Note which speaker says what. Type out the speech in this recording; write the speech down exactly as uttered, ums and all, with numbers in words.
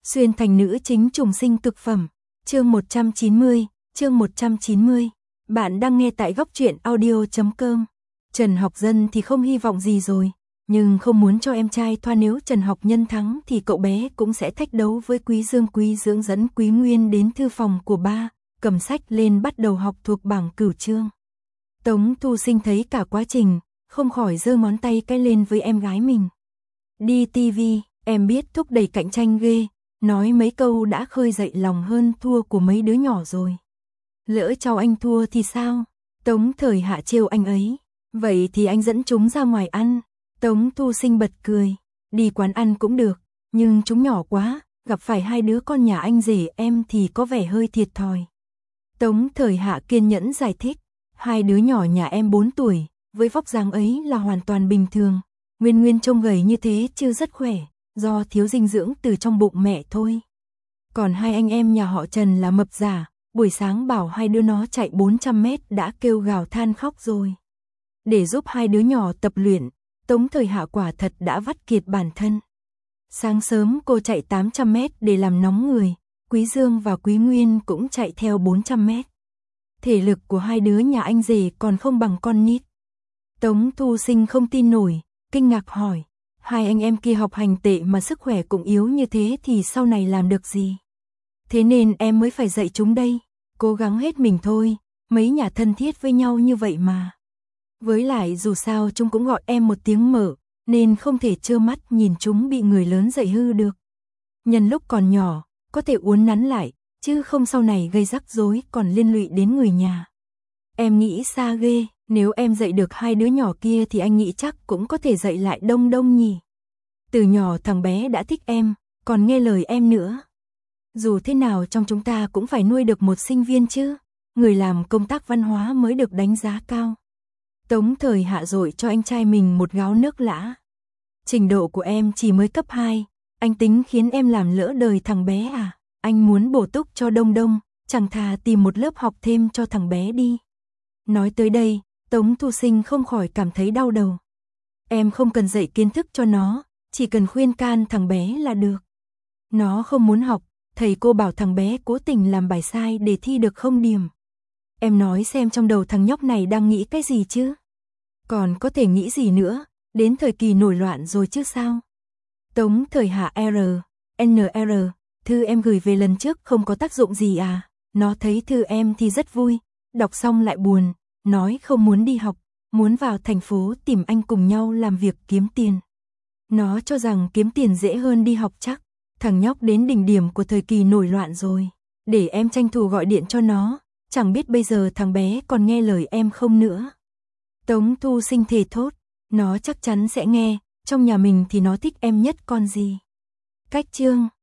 Speaker 1: Xuyên thành nữ chính trùng sinh cực phẩm. Chương một trăm chín mươi, chương một trăm chín mươi. Bạn đang nghe tại góc truyện audio chấm com. Trần Học Dân thì không hy vọng gì rồi, nhưng không muốn cho em trai thoa, nếu Trần Học Nhân thắng thì cậu bé cũng sẽ thách đấu với Quý Dương. Quý Dưỡng dẫn Quý Nguyên đến thư phòng của ba, cầm sách lên bắt đầu học thuộc bảng cửu chương. Tống Thu Sinh thấy cả quá trình, không khỏi giơ ngón tay cái lên với em gái mình. Đi tivi, em biết thúc đẩy cạnh tranh ghê, nói mấy câu đã khơi dậy lòng hơn thua của mấy đứa nhỏ rồi. Lỡ cháu anh thua thì sao? Tống Thời Hạ trêu anh ấy. Vậy thì anh dẫn chúng ra ngoài ăn. Tống Thu Sinh bật cười. Đi quán ăn cũng được, nhưng chúng nhỏ quá, gặp phải hai đứa con nhà anh rể em thì có vẻ hơi thiệt thòi. Tống Thời Hạ kiên nhẫn giải thích. Hai đứa nhỏ nhà em bốn tuổi, với vóc dáng ấy là hoàn toàn bình thường. Nguyên Nguyên trông gầy như thế chứ rất khỏe, do thiếu dinh dưỡng từ trong bụng mẹ thôi. Còn hai anh em nhà họ Trần là mập giả, buổi sáng bảo hai đứa nó chạy bốn trăm mét đã kêu gào than khóc rồi. Để giúp hai đứa nhỏ tập luyện, Tống Thời Hạ quả thật đã vắt kiệt bản thân. Sáng sớm cô chạy tám trăm mét để làm nóng người, Quý Dương và Quý Nguyên cũng chạy theo bốn trăm mét. Thể lực của hai đứa nhà anh rể còn không bằng con nít. Tống Thu Sinh không tin nổi, kinh ngạc hỏi, hai anh em kia học hành tệ mà sức khỏe cũng yếu như thế thì sau này làm được gì? Thế nên em mới phải dạy chúng đây, cố gắng hết mình thôi, mấy nhà thân thiết với nhau như vậy mà. Với lại dù sao chúng cũng gọi em một tiếng mở, nên không thể trơ mắt nhìn chúng bị người lớn dạy hư được. Nhân lúc còn nhỏ, có thể uốn nắn lại, chứ không sau này gây rắc rối còn liên lụy đến người nhà. Em nghĩ xa ghê, nếu em dạy được hai đứa nhỏ kia thì anh nghĩ chắc cũng có thể dạy lại Đông Đông nhỉ. Từ nhỏ thằng bé đã thích em, còn nghe lời em nữa. Dù thế nào trong chúng ta cũng phải nuôi được một sinh viên chứ, người làm công tác văn hóa mới được đánh giá cao. Tống Thời Hạ dội cho anh trai mình một gáo nước lã. Trình độ của em chỉ mới cấp hai, anh tính khiến em làm lỡ đời thằng bé à? Anh muốn bổ túc cho Đông Đông, chẳng thà tìm một lớp học thêm cho thằng bé đi. Nói tới đây, Tống Thu Sinh không khỏi cảm thấy đau đầu. Em không cần dạy kiến thức cho nó, chỉ cần khuyên can thằng bé là được. Nó không muốn học, thầy cô bảo thằng bé cố tình làm bài sai để thi được không điểm. Em nói xem trong đầu thằng nhóc này đang nghĩ cái gì chứ? Còn có thể nghĩ gì nữa, đến thời kỳ nổi loạn rồi chứ sao? Tống Thời Hạ R, N R, thư em gửi về lần trước không có tác dụng gì à? Nó thấy thư em thì rất vui, đọc xong lại buồn, nói không muốn đi học, muốn vào thành phố tìm anh cùng nhau làm việc kiếm tiền. Nó cho rằng kiếm tiền dễ hơn đi học chắc. Thằng nhóc đến đỉnh điểm của thời kỳ nổi loạn rồi, để em tranh thủ gọi điện cho nó, chẳng biết bây giờ thằng bé còn nghe lời em không nữa. Tống Thu Sinh thề thốt, nó chắc chắn sẽ nghe, trong nhà mình thì nó thích em nhất con gì. Cách chương